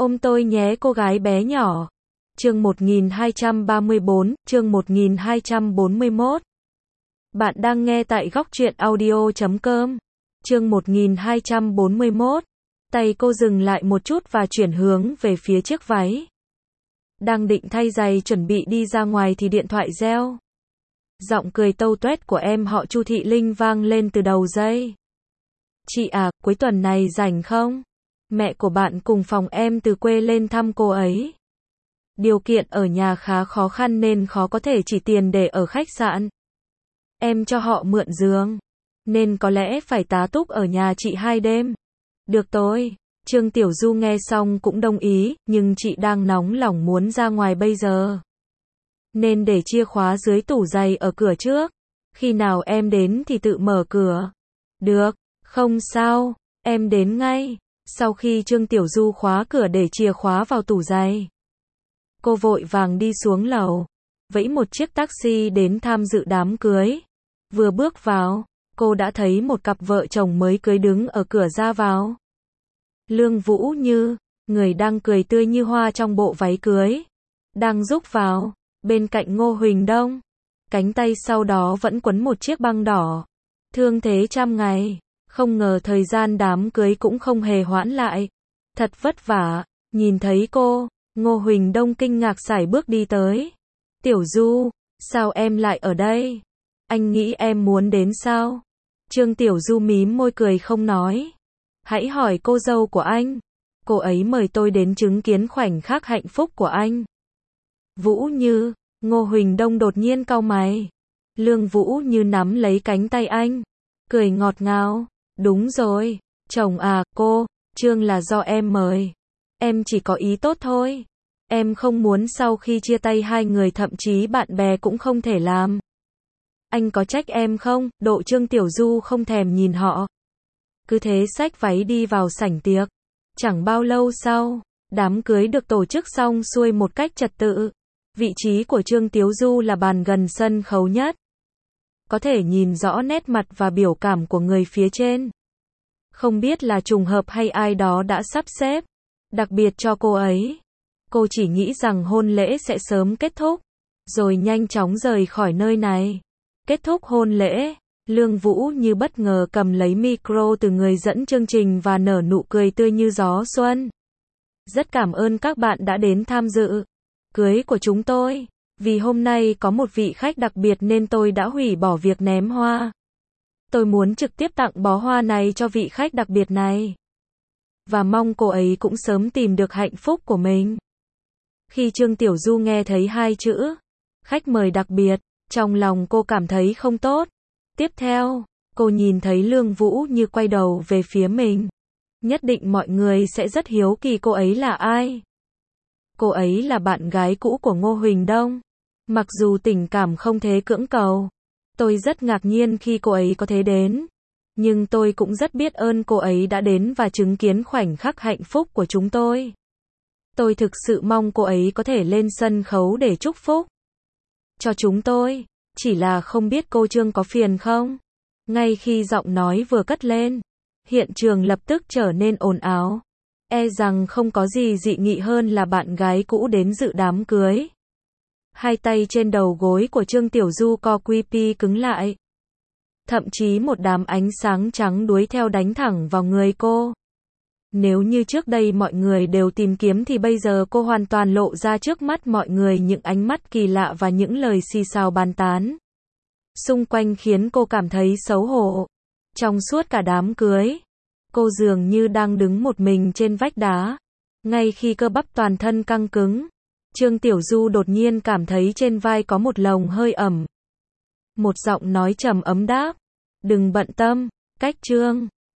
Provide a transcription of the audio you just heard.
Ôm tôi nhé cô gái bé nhỏ. Chương 1234, chương 1241. Bạn đang nghe tại góc truyện audio.com. Chương 1241. Tay cô dừng lại một chút và chuyển hướng về phía chiếc váy. Đang định thay giày chuẩn bị đi ra ngoài thì điện thoại reo. Giọng cười tâu tuét của em họ Chu Thị Linh vang lên từ đầu dây. Chị à, cuối tuần này rảnh không? Mẹ của bạn cùng phòng em từ quê lên thăm cô ấy. Điều kiện ở nhà khá khó khăn nên khó có thể chỉ tiền để ở khách sạn. Em cho họ mượn giường, nên có lẽ phải tá túc ở nhà chị 2 đêm. Được tôi. Trương Tiểu Du nghe xong cũng đồng ý, nhưng chị đang nóng lòng muốn ra ngoài bây giờ. Nên để chìa khóa dưới tủ giày ở cửa trước. Khi nào em đến thì tự mở cửa. Được, không sao, em đến ngay. Sau khi Trương Tiểu Du khóa cửa để chìa khóa vào tủ giày, cô vội vàng đi xuống lầu, vẫy một chiếc taxi đến tham dự đám cưới. Vừa bước vào, cô đã thấy một cặp vợ chồng mới cưới đứng ở cửa ra vào. Lương Vũ Như, người đang cười tươi như hoa trong bộ váy cưới, đang rúc vào, bên cạnh Ngô Huỳnh Đông. Cánh tay sau đó vẫn quấn một chiếc băng đỏ. Thương thế trăm ngày, không ngờ thời gian đám cưới cũng không hề hoãn lại. Thật vất vả, nhìn thấy cô, Ngô Huỳnh Đông kinh ngạc sải bước đi tới. Tiểu Du, sao em lại ở đây? Anh nghĩ em muốn đến sao? Trương Tiểu Du mím môi cười không nói. Hãy hỏi cô dâu của anh. Cô ấy mời tôi đến chứng kiến khoảnh khắc hạnh phúc của anh. Vũ Như, Ngô Huỳnh Đông đột nhiên cau mày. Lương Vũ Như nắm lấy cánh tay anh, cười ngọt ngào. Đúng rồi, chồng à, Trương là do em mời. Em chỉ có ý tốt thôi. Em không muốn sau khi chia tay hai người thậm chí bạn bè cũng không thể làm. Anh có trách em không? Độ Trương Tiểu Du không thèm nhìn họ. Cứ thế xách váy đi vào sảnh tiệc. Chẳng bao lâu sau, đám cưới được tổ chức xong xuôi một cách trật tự. Vị trí của Trương Tiểu Du là bàn gần sân khấu nhất. Có thể nhìn rõ nét mặt và biểu cảm của người phía trên. Không biết là trùng hợp hay ai đó đã sắp xếp đặc biệt cho cô ấy. Cô chỉ nghĩ rằng hôn lễ sẽ sớm kết thúc, rồi nhanh chóng rời khỏi nơi này. Kết thúc hôn lễ, Lương Vũ Như bất ngờ cầm lấy micro từ người dẫn chương trình và nở nụ cười tươi như gió xuân. Rất cảm ơn các bạn đã đến tham dự cưới của chúng tôi. Vì hôm nay có một vị khách đặc biệt nên tôi đã hủy bỏ việc ném hoa. Tôi muốn trực tiếp tặng bó hoa này cho vị khách đặc biệt này. Và mong cô ấy cũng sớm tìm được hạnh phúc của mình. Khi Trương Tiểu Du nghe thấy hai chữ khách mời đặc biệt, trong lòng cô cảm thấy không tốt. Tiếp theo, cô nhìn thấy Lương Vũ Như quay đầu về phía mình. Nhất định mọi người sẽ rất hiếu kỳ cô ấy là ai. Cô ấy là bạn gái cũ của Ngô Huỳnh Đông. Mặc dù tình cảm không thế cưỡng cầu, tôi rất ngạc nhiên khi cô ấy có thể đến. Nhưng tôi cũng rất biết ơn cô ấy đã đến và chứng kiến khoảnh khắc hạnh phúc của chúng tôi. Tôi thực sự mong cô ấy có thể lên sân khấu để chúc phúc cho chúng tôi. Chỉ là không biết cô Trương có phiền không? Ngay khi giọng nói vừa cất lên, hiện trường lập tức trở nên ồn ào. E rằng không có gì dị nghị hơn là bạn gái cũ đến dự đám cưới. Hai tay trên đầu gối của Trương Tiểu Du co quắp cứng lại. Thậm chí một đám ánh sáng trắng đuối theo đánh thẳng vào người cô. Nếu như trước đây mọi người đều tìm kiếm thì bây giờ cô hoàn toàn lộ ra trước mắt mọi người những ánh mắt kỳ lạ và những lời xì xào bàn tán xung quanh khiến cô cảm thấy xấu hổ. Trong suốt cả đám cưới, cô dường như đang đứng một mình trên vách đá. Ngay khi cơ bắp toàn thân căng cứng, Trương Tiểu Du đột nhiên cảm thấy trên vai có một lồng hơi ẩm. Một giọng nói trầm ấm đáp, đừng bận tâm, cách Trương.